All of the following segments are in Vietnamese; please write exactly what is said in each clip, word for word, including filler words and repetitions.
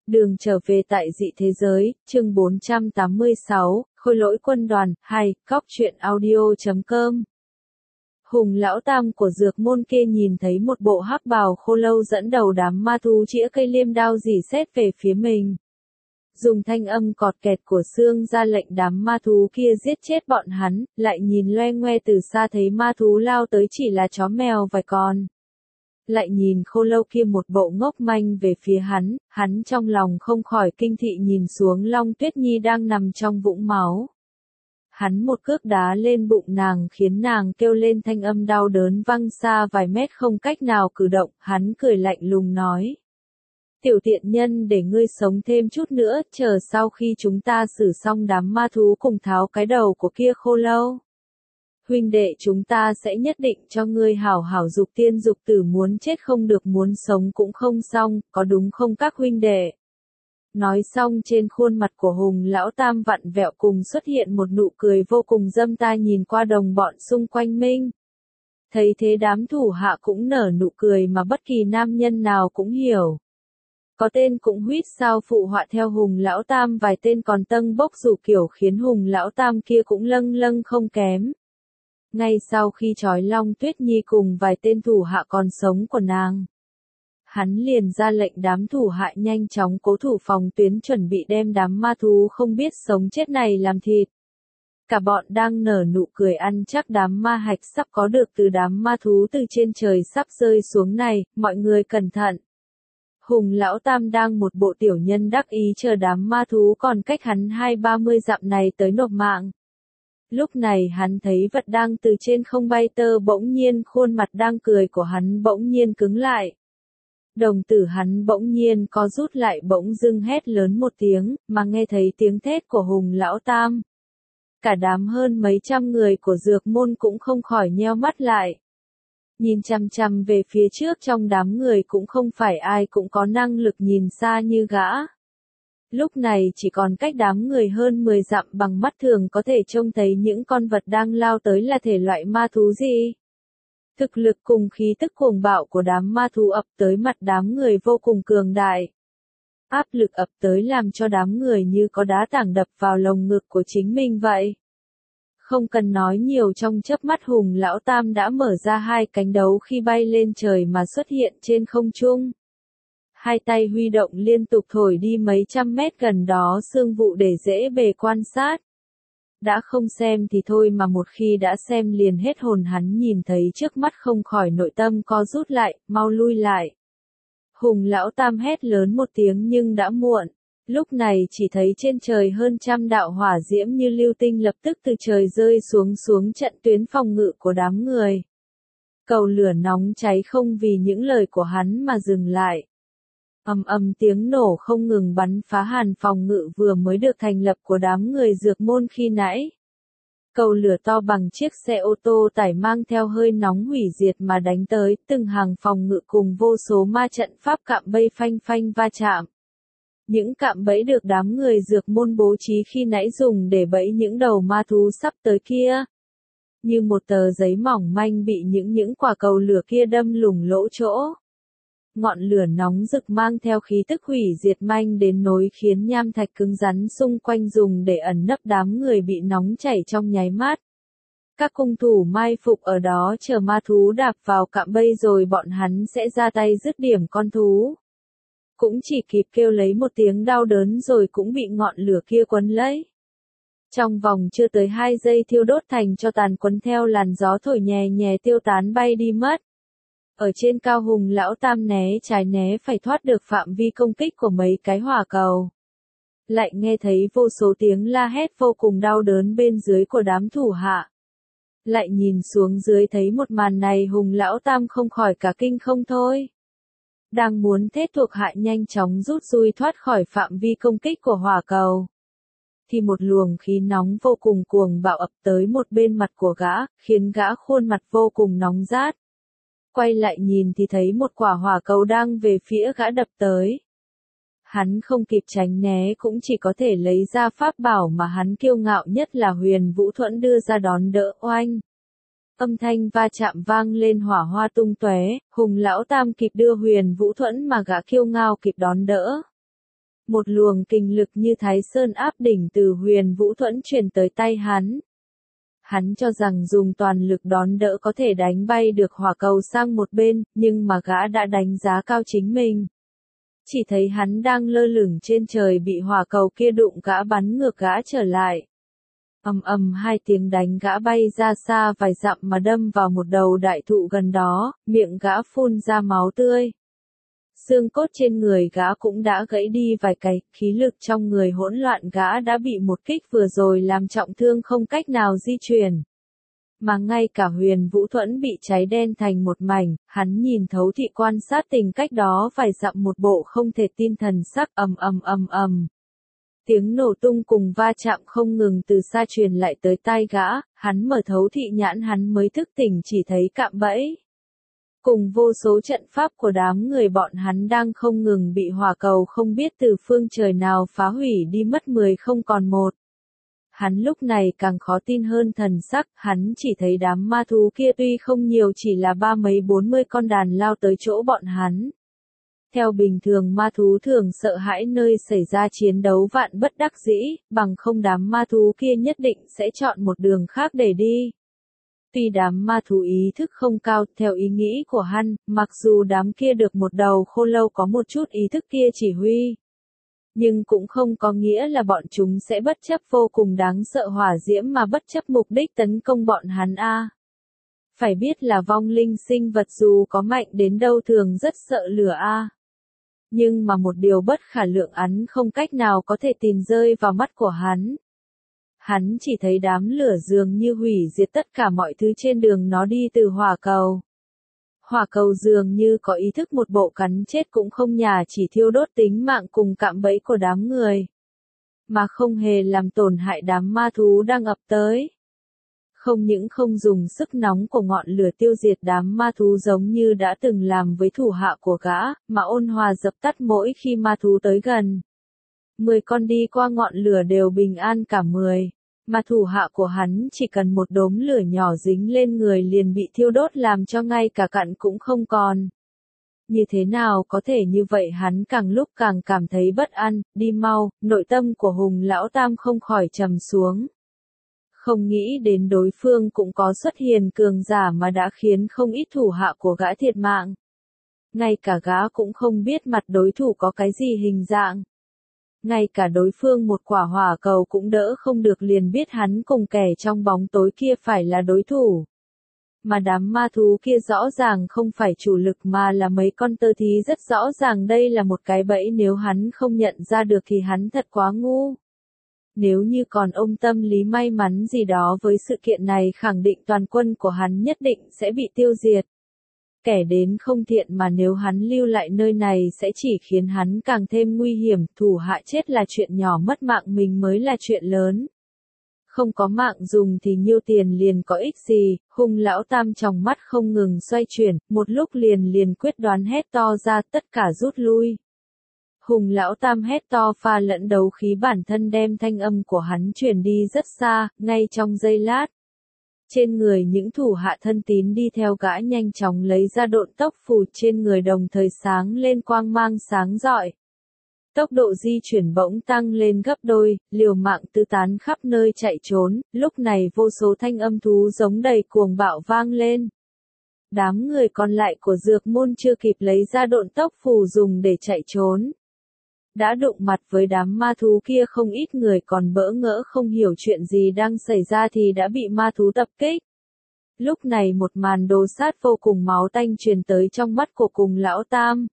Đường trở về tại dị thế giới, chương bốn trăm tám mươi sáu, Khôi lỗi quân đoàn, hai, cóc truyện audio chấm com. Hùng lão tam của dược môn kia nhìn thấy một bộ hắc bào khô lâu dẫn đầu đám ma thú chĩa cây liêm đao rỉ sét về phía mình. Dùng thanh âm cọt kẹt của xương ra lệnh đám ma thú kia giết chết bọn hắn, lại nhìn loe ngoe từ xa thấy ma thú lao tới chỉ là chó mèo vài con. Lại nhìn khô lâu kia một bộ ngốc manh về phía hắn, hắn trong lòng không khỏi kinh thị nhìn xuống Long Tuyết Nhi đang nằm trong vũng máu. Hắn một cước đá lên bụng nàng khiến nàng kêu lên thanh âm đau đớn văng xa vài mét không cách nào cử động, hắn cười lạnh lùng nói. Tiểu tiện nhân để ngươi sống thêm chút nữa, chờ sau khi chúng ta xử xong đám ma thú cùng tháo cái đầu của kia khô lâu. Huynh đệ chúng ta sẽ nhất định cho ngươi hảo hảo dục tiên dục tử, muốn chết không được muốn sống cũng không xong, có đúng không các huynh đệ? Nói xong trên khuôn mặt của Hùng lão tam vặn vẹo cùng xuất hiện một nụ cười vô cùng dâm tai nhìn qua đồng bọn xung quanh mình. Thấy thế đám thủ hạ cũng nở nụ cười mà bất kỳ nam nhân nào cũng hiểu. Có tên cũng huýt sao phụ họa theo Hùng lão tam, vài tên còn tâng bốc rủ kiểu khiến Hùng lão tam kia cũng lâng lâng không kém. Ngay sau khi trói Long Tuyết Nhi cùng vài tên thủ hạ còn sống của nàng, hắn liền ra lệnh đám thủ hạ nhanh chóng cố thủ phòng tuyến chuẩn bị đem đám ma thú không biết sống chết này làm thịt. Cả bọn đang nở nụ cười ăn chắc đám ma hạch sắp có được từ đám ma thú từ trên trời sắp rơi xuống này, mọi người cẩn thận. Hùng lão tam đang một bộ tiểu nhân đắc ý chờ đám ma thú còn cách hắn hai ba mươi dặm này tới nộp mạng. Lúc này hắn thấy vật đang từ trên không bay tơ bỗng nhiên khuôn mặt đang cười của hắn bỗng nhiên cứng lại. Đồng tử hắn bỗng nhiên co rút lại bỗng dưng hét lớn một tiếng, mà nghe thấy tiếng thét của Hùng lão tam. Cả đám hơn mấy trăm người của dược môn cũng không khỏi nheo mắt lại. Nhìn chằm chằm về phía trước trong đám người cũng không phải ai cũng có năng lực nhìn xa như gã. Lúc này chỉ còn cách đám người hơn mười dặm bằng mắt thường có thể trông thấy những con vật đang lao tới là thể loại ma thú gì. Thực lực cùng khí tức cuồng bạo của đám ma thú ập tới mặt đám người vô cùng cường đại. Áp lực ập tới làm cho đám người như có đá tảng đập vào lồng ngực của chính mình vậy. Không cần nói nhiều, trong chớp mắt Hùng lão tam đã mở ra hai cánh đấu khi bay lên trời mà xuất hiện trên không trung. Hai tay huy động liên tục thổi đi mấy trăm mét gần đó sương vụ để dễ bề quan sát. Đã không xem thì thôi mà một khi đã xem liền hết hồn, hắn nhìn thấy trước mắt không khỏi nội tâm co rút lại, mau lui lại. Hùng lão tam hét lớn một tiếng nhưng đã muộn. Lúc này chỉ thấy trên trời hơn trăm đạo hỏa diễm như lưu tinh lập tức từ trời rơi xuống xuống trận tuyến phòng ngự của đám người. Cầu lửa nóng cháy không vì những lời của hắn mà dừng lại. Ầm ầm tiếng nổ không ngừng bắn phá hàn phòng ngự vừa mới được thành lập của đám người dược môn khi nãy. Cầu lửa to bằng chiếc xe ô tô tải mang theo hơi nóng hủy diệt mà đánh tới, từng hàng phòng ngự cùng vô số ma trận pháp cạm bẫy phanh phanh va chạm. Những cạm bẫy được đám người dược môn bố trí khi nãy dùng để bẫy những đầu ma thú sắp tới kia. Như một tờ giấy mỏng manh bị những những quả cầu lửa kia đâm lủng lỗ chỗ. Ngọn lửa nóng rực mang theo khí tức hủy diệt manh đến nỗi khiến nham thạch cứng rắn xung quanh dùng để ẩn nấp đám người bị nóng chảy trong nháy mắt. Các cung thủ mai phục ở đó chờ ma thú đạp vào cạm bẫy rồi bọn hắn sẽ ra tay dứt điểm con thú. Cũng chỉ kịp kêu lấy một tiếng đau đớn rồi cũng bị ngọn lửa kia quấn lấy. Trong vòng chưa tới hai giây thiêu đốt thành cho tàn, quấn theo làn gió thổi nhẹ nhẹ tiêu tán bay đi mất. Ở trên cao Hùng lão tam né trái né phải thoát được phạm vi công kích của mấy cái hỏa cầu. Lại nghe thấy vô số tiếng la hét vô cùng đau đớn bên dưới của đám thủ hạ. Lại nhìn xuống dưới thấy một màn này Hùng lão tam không khỏi cả kinh không thôi. Đang muốn thét thuộc hạ nhanh chóng rút lui thoát khỏi phạm vi công kích của hỏa cầu. Thì một luồng khí nóng vô cùng cuồng bạo ập tới một bên mặt của gã, khiến gã khuôn mặt vô cùng nóng rát. Quay lại nhìn thì thấy một quả hỏa cầu đang về phía gã đập tới. Hắn không kịp tránh né cũng chỉ có thể lấy ra pháp bảo mà hắn kiêu ngạo nhất là Huyền Vũ Thuẫn đưa ra đón đỡ oanh. Âm thanh va chạm vang lên hỏa hoa tung tóe, Hùng lão tam kịp đưa Huyền Vũ Thuẫn mà gã kiêu ngạo kịp đón đỡ. Một luồng kình lực như Thái Sơn áp đỉnh từ Huyền Vũ Thuẫn truyền tới tay hắn. Hắn cho rằng dùng toàn lực đón đỡ có thể đánh bay được hỏa cầu sang một bên, nhưng mà gã đã đánh giá cao chính mình. Chỉ thấy hắn đang lơ lửng trên trời bị hỏa cầu kia đụng gã bắn ngược gã trở lại. Ầm ầm hai tiếng đánh gã bay ra xa vài dặm mà đâm vào một đầu đại thụ gần đó, miệng gã phun ra máu tươi. Xương cốt trên người gã cũng đã gãy đi vài cái, khí lực trong người hỗn loạn, gã đã bị một kích vừa rồi làm trọng thương không cách nào di chuyển. Mà ngay cả Huyền Vũ Thuẫn bị cháy đen thành một mảnh, hắn nhìn thấu thị quan sát tình cách đó vài dặm, một bộ không thể tin thần sắc. Ầm ầm ầm ầm. Tiếng nổ tung cùng va chạm không ngừng từ xa truyền lại tới tai gã, hắn mở thấu thị nhãn hắn mới thức tỉnh, chỉ thấy cạm bẫy. Cùng vô số trận pháp của đám người bọn hắn đang không ngừng bị hỏa cầu không biết từ phương trời nào phá hủy đi mất mười không còn một. Hắn lúc này càng khó tin hơn thần sắc, hắn chỉ thấy đám ma thú kia tuy không nhiều, chỉ là ba mấy bốn mươi con đàn lao tới chỗ bọn hắn. Theo bình thường ma thú thường sợ hãi nơi xảy ra chiến đấu vạn bất đắc dĩ, bằng không đám ma thú kia nhất định sẽ chọn một đường khác để đi. Tuy đám ma thú ý thức không cao, theo ý nghĩ của hắn, mặc dù đám kia được một đầu khô lâu có một chút ý thức kia chỉ huy, nhưng cũng không có nghĩa là bọn chúng sẽ bất chấp vô cùng đáng sợ hỏa diễm mà bất chấp mục đích tấn công bọn hắn a. Phải biết là vong linh sinh vật dù có mạnh đến đâu thường rất sợ lửa a. Nhưng mà một điều bất khả lượng hắn không cách nào có thể tìm rơi vào mắt của hắn. Hắn chỉ thấy đám lửa dường như hủy diệt tất cả mọi thứ trên đường nó đi từ hỏa cầu. Hỏa cầu dường như có ý thức, một bộ cắn chết cũng không nhả, chỉ thiêu đốt tính mạng cùng cạm bẫy của đám người. Mà không hề làm tổn hại đám ma thú đang ập tới. Không những không dùng sức nóng của ngọn lửa tiêu diệt đám ma thú giống như đã từng làm với thủ hạ của gã, mà ôn hòa dập tắt mỗi khi ma thú tới gần. Mười con đi qua ngọn lửa đều bình an cả mười. Mà thủ hạ của hắn chỉ cần một đốm lửa nhỏ dính lên người liền bị thiêu đốt làm cho ngay cả cặn cũng không còn. Như thế nào có thể như vậy, hắn càng lúc càng cảm thấy bất an. Đi mau, nội tâm của Hùng Lão Tam không khỏi trầm xuống. Không nghĩ đến đối phương cũng có xuất hiện cường giả mà đã khiến không ít thủ hạ của gã thiệt mạng. Ngay cả gã cũng không biết mặt đối thủ có cái gì hình dạng. Ngay cả đối phương một quả hỏa cầu cũng đỡ không được liền biết hắn cùng kẻ trong bóng tối kia phải là đối thủ. Mà đám ma thú kia rõ ràng không phải chủ lực mà là mấy con tơ thí, rất rõ ràng đây là một cái bẫy, nếu hắn không nhận ra được thì hắn thật quá ngu. Nếu như còn ông tâm lý may mắn gì đó với sự kiện này, khẳng định toàn quân của hắn nhất định sẽ bị tiêu diệt. Kẻ đến không thiện mà nếu hắn lưu lại nơi này sẽ chỉ khiến hắn càng thêm nguy hiểm, thủ hạ chết là chuyện nhỏ, mất mạng mình mới là chuyện lớn. Không có mạng dùng thì nhiêu tiền liền có ích gì. Hùng Lão Tam trong mắt không ngừng xoay chuyển, một lúc liền liền quyết đoán hét to ra, tất cả rút lui. Hùng Lão Tam hét to pha lẫn đấu khí bản thân đem thanh âm của hắn truyền đi rất xa, ngay trong giây lát. Trên người những thủ hạ thân tín đi theo gã nhanh chóng lấy ra độn tốc phù, trên người đồng thời sáng lên quang mang sáng rọi. Tốc độ di chuyển bỗng tăng lên gấp đôi, liều mạng tứ tán khắp nơi chạy trốn, lúc này vô số thanh âm thú giống đầy cuồng bạo vang lên. Đám người còn lại của dược môn chưa kịp lấy ra độn tốc phù dùng để chạy trốn. Đã đụng mặt với đám ma thú kia, không ít người còn bỡ ngỡ không hiểu chuyện gì đang xảy ra thì đã bị ma thú tập kích. Lúc này một màn đồ sát vô cùng máu tanh truyền tới trong mắt của Cùng Lão Tam.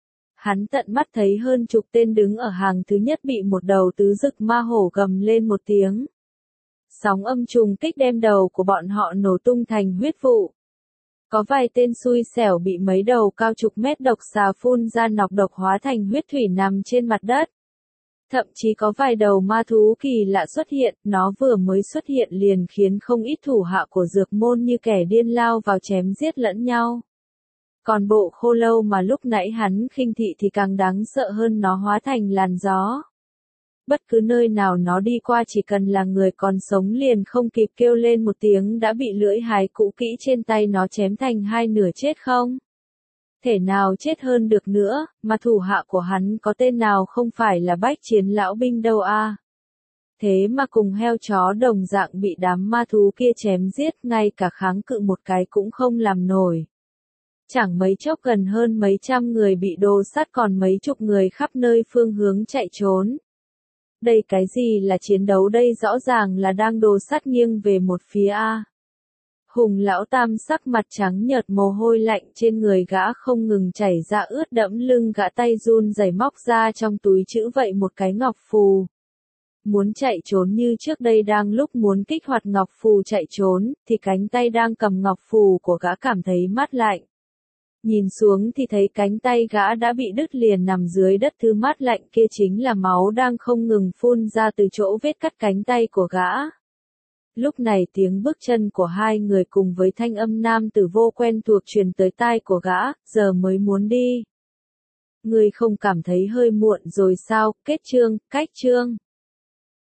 Hắn tận mắt thấy hơn chục tên đứng ở hàng thứ nhất bị một đầu tứ dực ma hổ gầm lên một tiếng. Sóng âm trùng kích đem đầu của bọn họ nổ tung thành huyết vụ. Có vài tên xui xẻo bị mấy đầu cao chục mét độc xà phun ra nọc độc hóa thành huyết thủy nằm trên mặt đất. Thậm chí có vài đầu ma thú kỳ lạ xuất hiện, nó vừa mới xuất hiện liền khiến không ít thủ hạ của dược môn như kẻ điên lao vào chém giết lẫn nhau. Còn bộ khô lâu mà lúc nãy hắn khinh thị thì càng đáng sợ hơn, nó hóa thành làn gió. Bất cứ nơi nào nó đi qua chỉ cần là người còn sống liền không kịp kêu lên một tiếng đã bị lưỡi hái cũ kỹ trên tay nó chém thành hai nửa chết không. thể nào chết hơn được nữa, mà thủ hạ của hắn có tên nào không phải là bách chiến lão binh đâu a. Thế mà cùng heo chó đồng dạng bị đám ma thú kia chém giết, ngay cả kháng cự một cái cũng không làm nổi. Chẳng mấy chốc gần hơn mấy trăm người bị đồ sắt, còn mấy chục người khắp nơi phương hướng chạy trốn. Đây cái gì là chiến đấu đây, rõ ràng là đang đồ sắt nghiêng về một phía a. Hùng lão tam sắc mặt trắng nhợt, mồ hôi lạnh trên người gã không ngừng chảy ra ướt đẫm lưng, gã tay run rẩy móc ra trong túi trữ vậy một cái ngọc phù. Muốn chạy trốn như trước đây, đang lúc muốn kích hoạt ngọc phù chạy trốn, thì cánh tay đang cầm ngọc phù của gã cảm thấy mát lạnh. Nhìn xuống thì thấy cánh tay gã đã bị đứt liền nằm dưới đất, thứ mát lạnh kia chính là máu đang không ngừng phun ra từ chỗ vết cắt cánh tay của gã. Lúc này tiếng bước chân của hai người cùng với thanh âm nam tử vô quen thuộc truyền tới tai của gã, giờ mới muốn đi. Ngươi không cảm thấy hơi muộn rồi sao? Kết chương, cách chương.